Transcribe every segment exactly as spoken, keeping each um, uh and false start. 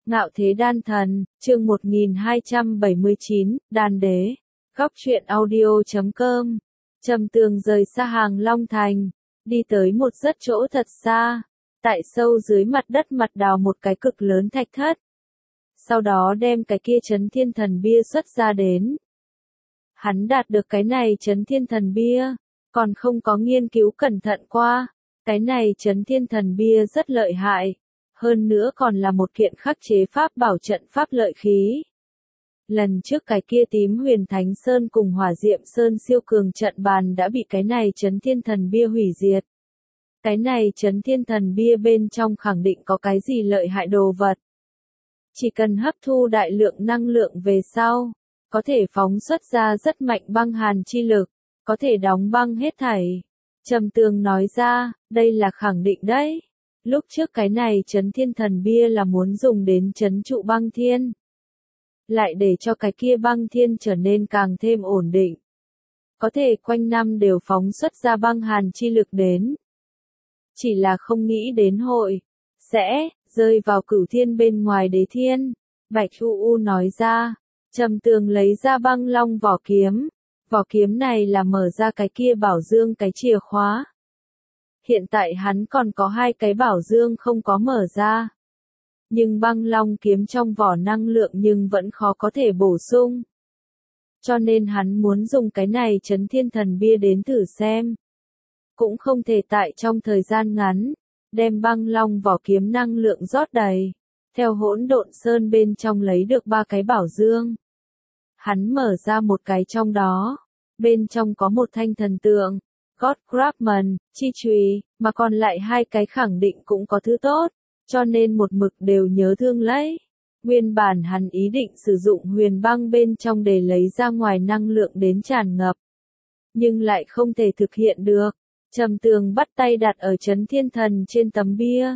Ngạo thế đan thần, chương một nghìn hai trăm bảy mươi chín, đan đế. Góc truyện audio chấm com. Trầm Tường rời xa Hàng Long Thành, đi tới một rất chỗ thật xa, tại sâu dưới mặt đất mặt đào một cái cực lớn thạch thất. Sau đó đem cái kia Chấn Thiên Thần Bia xuất ra đến. Hắn đạt được cái này Chấn Thiên Thần Bia, còn không có nghiên cứu cẩn thận qua. Cái này Chấn Thiên Thần Bia rất lợi hại, hơn nữa còn là một kiện khắc chế pháp bảo trận pháp lợi khí. Lần trước cái kia Tím Huyền Thánh Sơn cùng Hỏa Diệm Sơn siêu cường trận bàn đã bị cái này Chấn Thiên Thần Bia hủy diệt. Cái này Chấn Thiên Thần Bia bên trong khẳng định có cái gì lợi hại đồ vật. Chỉ cần hấp thu đại lượng năng lượng về sau, có thể phóng xuất ra rất mạnh băng hàn chi lực, có thể đóng băng hết thảy. Trầm Tường nói ra, đây là khẳng định đấy. Lúc trước cái này Chấn Thiên Thần Bia là muốn dùng đến trấn trụ băng thiên. Lại để cho cái kia băng thiên trở nên càng thêm ổn định. Có thể quanh năm đều phóng xuất ra băng hàn chi lực đến. Chỉ là không nghĩ đến hội, sẽ, rơi vào cửu thiên bên ngoài đế thiên. Bạch U U nói ra, Trầm Tường lấy ra băng long vỏ kiếm. Vỏ kiếm này là mở ra cái kia bảo dương cái chìa khóa. Hiện tại hắn còn có hai cái bảo dương không có mở ra. Nhưng băng long kiếm trong vỏ năng lượng nhưng vẫn khó có thể bổ sung. Cho nên hắn muốn dùng cái này Chấn Thiên Thần Bia đến thử xem. Cũng không thể tại trong thời gian ngắn, đem băng long vỏ kiếm năng lượng rót đầy. Theo Hỗn Độn Sơn bên trong lấy được ba cái bảo dương. Hắn mở ra một cái trong đó. Bên trong có một thanh thần tượng. God Grabman, chi chùy, mà còn lại hai cái khẳng định cũng có thứ tốt, cho nên một mực đều nhớ thương lấy. Nguyên bản hắn ý định sử dụng huyền băng bên trong để lấy ra ngoài năng lượng đến tràn ngập, nhưng lại không thể thực hiện được. Trầm Tường bắt tay đặt ở Chấn Thiên Thần trên tấm bia,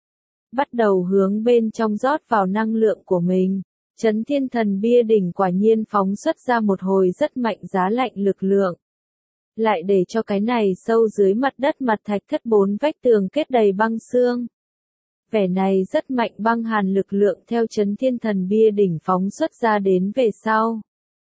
bắt đầu hướng bên trong rót vào năng lượng của mình. Chấn Thiên Thần Bia đỉnh quả nhiên phóng xuất ra một hồi rất mạnh giá lạnh lực lượng. Lại để cho cái này sâu dưới mặt đất mặt thạch thất bốn vách tường kết đầy băng xương. Vẻ này rất mạnh băng hàn lực lượng theo Chấn Thiên Thần Bia đỉnh phóng xuất ra đến về sau.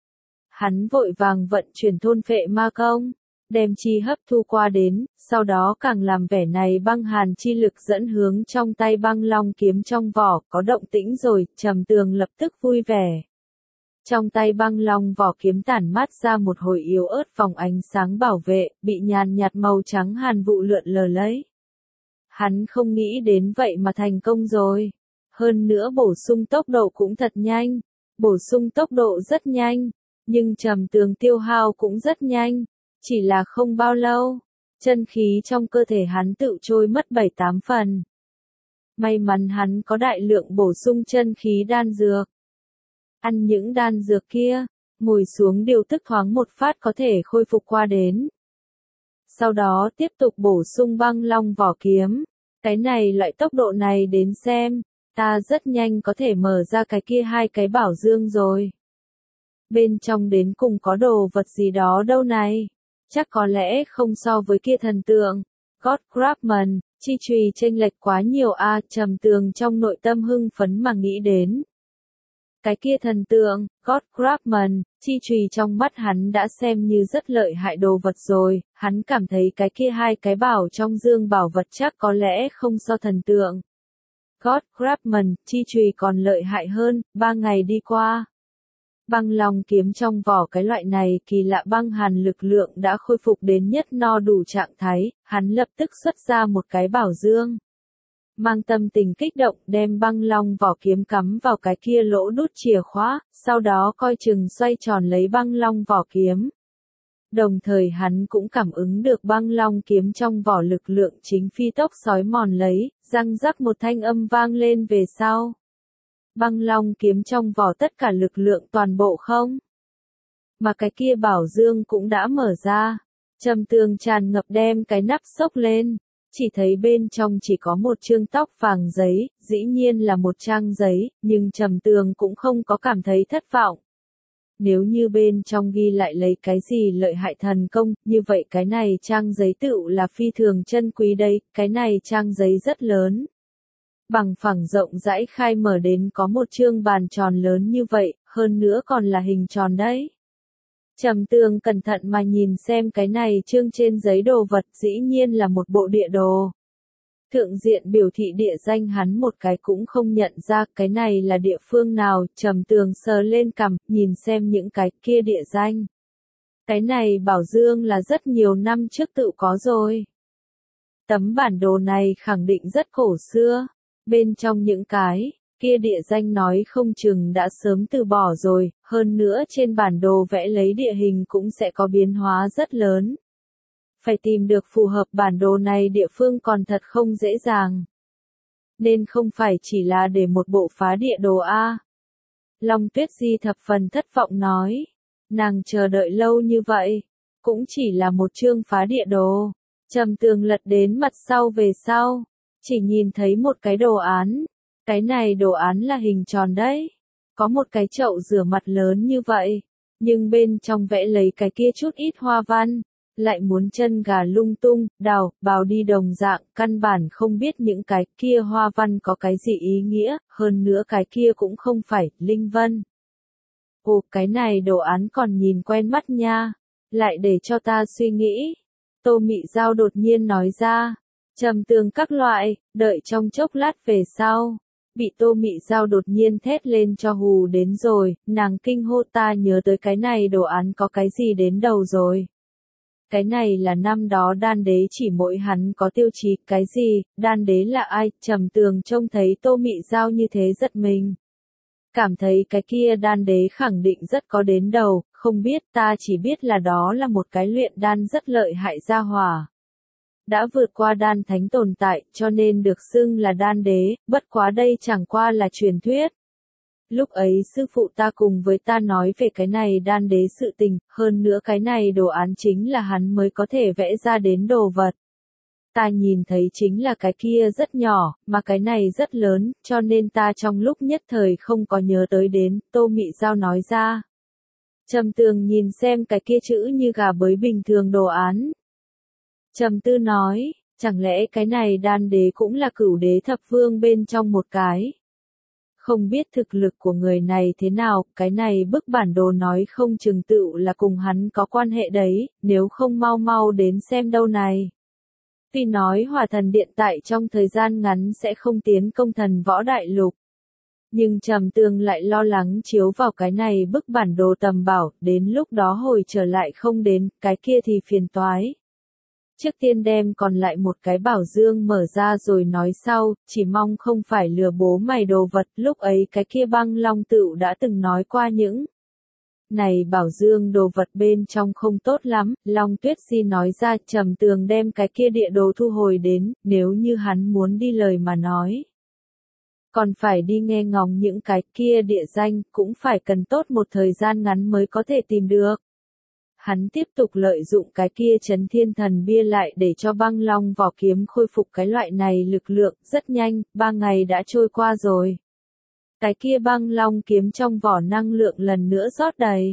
Hắn vội vàng vận chuyển thôn phệ ma công, đem chi hấp thu qua đến, sau đó càng làm vẻ này băng hàn chi lực dẫn hướng trong tay băng long kiếm trong vỏ, có động tĩnh rồi, Trầm Tường lập tức vui vẻ. Trong tay băng long vỏ kiếm tản mát ra một hồi yếu ớt vòng ánh sáng bảo vệ, bị nhàn nhạt màu trắng hàn vụ lượn lờ lấy. Hắn không nghĩ đến vậy mà thành công rồi. Hơn nữa bổ sung tốc độ cũng thật nhanh. Bổ sung tốc độ rất nhanh, nhưng Trầm Tường tiêu hao cũng rất nhanh. Chỉ là không bao lâu, chân khí trong cơ thể hắn tự trôi mất bảy tám phần. May mắn hắn có đại lượng bổ sung chân khí đan dược. Ăn những đan dược kia, ngồi xuống điều tức thoáng một phát có thể khôi phục qua đến. Sau đó tiếp tục bổ sung băng long vỏ kiếm. Cái này loại tốc độ này đến xem, ta rất nhanh có thể mở ra cái kia hai cái bảo dương rồi. Bên trong đến cùng có đồ vật gì đó đâu này. Chắc có lẽ không so với kia thần tượng. God Grabman, chi chùy chênh lệch quá nhiều a. À, Trầm Tường trong nội tâm hưng phấn mà nghĩ đến. Cái kia thần tượng, God Grabman, chi chùy trong mắt hắn đã xem như rất lợi hại đồ vật rồi, hắn cảm thấy cái kia hai cái bảo trong dương bảo vật chắc có lẽ không so thần tượng. God Grabman, chi chùy còn lợi hại hơn, ba ngày đi qua. Băng long kiếm trong vỏ cái loại này kỳ lạ băng hàn lực lượng đã khôi phục đến nhất no đủ trạng thái, hắn lập tức xuất ra một cái bảo dương. Mang tâm tình kích động đem băng long vỏ kiếm cắm vào cái kia lỗ đút chìa khóa, sau đó coi chừng xoay tròn lấy băng long vỏ kiếm. Đồng thời hắn cũng cảm ứng được băng long kiếm trong vỏ lực lượng chính phi tốc sói mòn lấy, răng rắc một thanh âm vang lên về sau. Băng long kiếm trong vỏ tất cả lực lượng toàn bộ không. Mà cái kia bảo dương cũng đã mở ra. Trầm Tường tràn ngập đem cái nắp xốc lên. Chỉ thấy bên trong chỉ có một chương tóc vàng giấy, dĩ nhiên là một trang giấy, nhưng Trầm Tường cũng không có cảm thấy thất vọng. Nếu như bên trong ghi lại lấy cái gì lợi hại thần công, như vậy cái này trang giấy tựu là phi thường chân quý đấy, cái này trang giấy rất lớn. Bằng phẳng rộng rãi khai mở đến có một chương bàn tròn lớn như vậy, hơn nữa còn là hình tròn đấy. Trầm Tường cẩn thận mà nhìn xem cái này chương trên giấy đồ vật, dĩ nhiên là một bộ địa đồ. Thượng diện biểu thị địa danh hắn một cái cũng không nhận ra cái này là địa phương nào, Trầm Tường sờ lên cằm, nhìn xem những cái kia địa danh. Cái này Bảo Dương là rất nhiều năm trước tự có rồi. Tấm bản đồ này khẳng định rất cổ xưa, bên trong những cái kia địa danh nói không chừng đã sớm từ bỏ rồi, hơn nữa trên bản đồ vẽ lấy địa hình cũng sẽ có biến hóa rất lớn. Phải tìm được phù hợp bản đồ này địa phương còn thật không dễ dàng. Nên không phải chỉ là để một bộ phá địa đồ A. Long Tuyết Di thập phần thất vọng nói. Nàng chờ đợi lâu như vậy, cũng chỉ là một chương phá địa đồ. Trầm Tường lật đến mặt sau về sau, chỉ nhìn thấy một cái đồ án. Cái này đồ án là hình tròn đấy. Có một cái chậu rửa mặt lớn như vậy, nhưng bên trong vẽ lấy cái kia chút ít hoa văn. Lại muốn chân gà lung tung, đào, bào đi đồng dạng, căn bản không biết những cái kia hoa văn có cái gì ý nghĩa, hơn nữa cái kia cũng không phải, linh vân. Ồ, cái này đồ án còn nhìn quen mắt nha, lại để cho ta suy nghĩ. Tô Mị Giao đột nhiên nói ra, Trầm Tường các loại, đợi trong chốc lát về sau. Bị Tô Mị Giao đột nhiên thét lên cho hù đến rồi, nàng kinh hô ta nhớ tới cái này đồ án có cái gì đến đầu rồi. Cái này là năm đó đan đế chỉ mỗi hắn có tiêu chí, cái gì, đan đế là ai, Trầm Tường trông thấy Tô Mị Giao như thế giật mình. Cảm thấy cái kia đan đế khẳng định rất có đến đầu, không biết ta chỉ biết là đó là một cái luyện đan rất lợi hại gia hỏa. Đã vượt qua đan thánh tồn tại, cho nên được xưng là đan đế, bất quá đây chẳng qua là truyền thuyết. Lúc ấy sư phụ ta cùng với ta nói về cái này đan đế sự tình, hơn nữa cái này đồ án chính là hắn mới có thể vẽ ra đến đồ vật. Ta nhìn thấy chính là cái kia rất nhỏ, mà cái này rất lớn, cho nên ta trong lúc nhất thời không có nhớ tới đến, Tô Mị Giao nói ra. Trầm Tường nhìn xem cái kia chữ như gà bới bình thường đồ án. Trầm Tư nói, chẳng lẽ cái này đan đế cũng là cửu đế thập vương bên trong một cái. Không biết thực lực của người này thế nào, cái này bức bản đồ nói không chừng tựu là cùng hắn có quan hệ đấy, nếu không mau mau đến xem đâu này. Tuy nói Hỏa Thần Điện tại trong thời gian ngắn sẽ không tiến công Thần Võ Đại Lục. Nhưng Trầm Tường lại lo lắng chiếu vào cái này bức bản đồ tầm bảo, đến lúc đó hồi trở lại không đến, cái kia thì phiền toái. Trước tiên đem còn lại một cái bảo dương mở ra rồi nói sau, chỉ mong không phải lừa bố mày đồ vật, lúc ấy cái kia Băng Long Tựu đã từng nói qua những. Này bảo dương đồ vật bên trong không tốt lắm, Long Tuyết Di nói ra, Trầm Tường đem cái kia địa đồ thu hồi đến, nếu như hắn muốn đi lời mà nói. Còn phải đi nghe ngóng những cái kia địa danh, cũng phải cần tốt một thời gian ngắn mới có thể tìm được. Hắn tiếp tục lợi dụng cái kia Chấn Thiên Thần bia lại để cho Băng Long vỏ kiếm khôi phục cái loại này lực lượng, rất nhanh, ba ngày đã trôi qua rồi. Cái kia Băng Long kiếm trong vỏ năng lượng lần nữa rót đầy.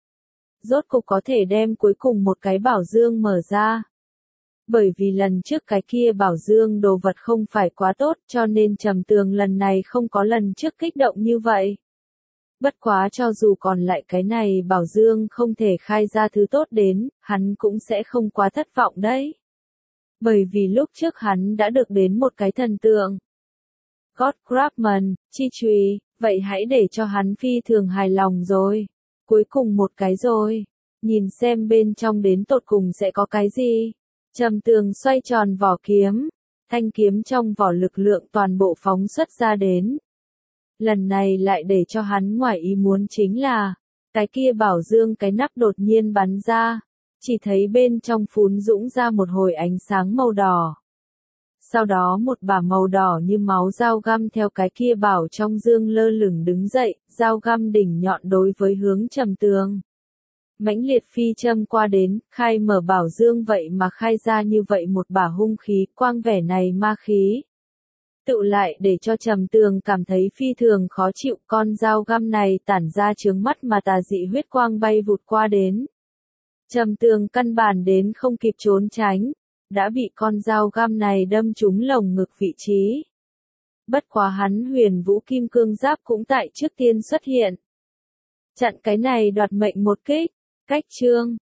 Rốt cục có thể đem cuối cùng một cái bảo dương mở ra. Bởi vì lần trước cái kia bảo dương đồ vật không phải quá tốt cho nên Trầm Tường lần này không có lần trước kích động như vậy. Bất quá cho dù còn lại cái này bảo dương không thể khai ra thứ tốt đến, hắn cũng sẽ không quá thất vọng đấy. Bởi vì lúc trước hắn đã được đến một cái thần tượng. God Craftsman, chi trùy, vậy hãy để cho hắn phi thường hài lòng rồi. Cuối cùng một cái rồi. Nhìn xem bên trong đến tột cùng sẽ có cái gì. Trầm Tường xoay tròn vỏ kiếm. Thanh kiếm trong vỏ lực lượng toàn bộ phóng xuất ra đến. Lần này lại để cho hắn ngoài ý muốn chính là, cái kia bảo dương cái nắp đột nhiên bắn ra, chỉ thấy bên trong phún dũng ra một hồi ánh sáng màu đỏ. Sau đó một bả màu đỏ như máu dao găm theo cái kia bảo trong dương lơ lửng đứng dậy, dao găm đỉnh nhọn đối với hướng Trầm Tường. Mãnh liệt phi châm qua đến, khai mở bảo dương vậy mà khai ra như vậy một bả hung khí, quang vẻ này ma khí. Tự lại để cho Trầm Tường cảm thấy phi thường khó chịu, con dao găm này tản ra chướng mắt mà tà dị huyết quang bay vụt qua đến. Trầm Tường căn bản đến không kịp trốn tránh, đã bị con dao găm này đâm trúng lồng ngực vị trí. Bất quá hắn huyền vũ kim cương giáp cũng tại trước tiên xuất hiện. Chặn cái này đoạt mệnh một kích. Cách chương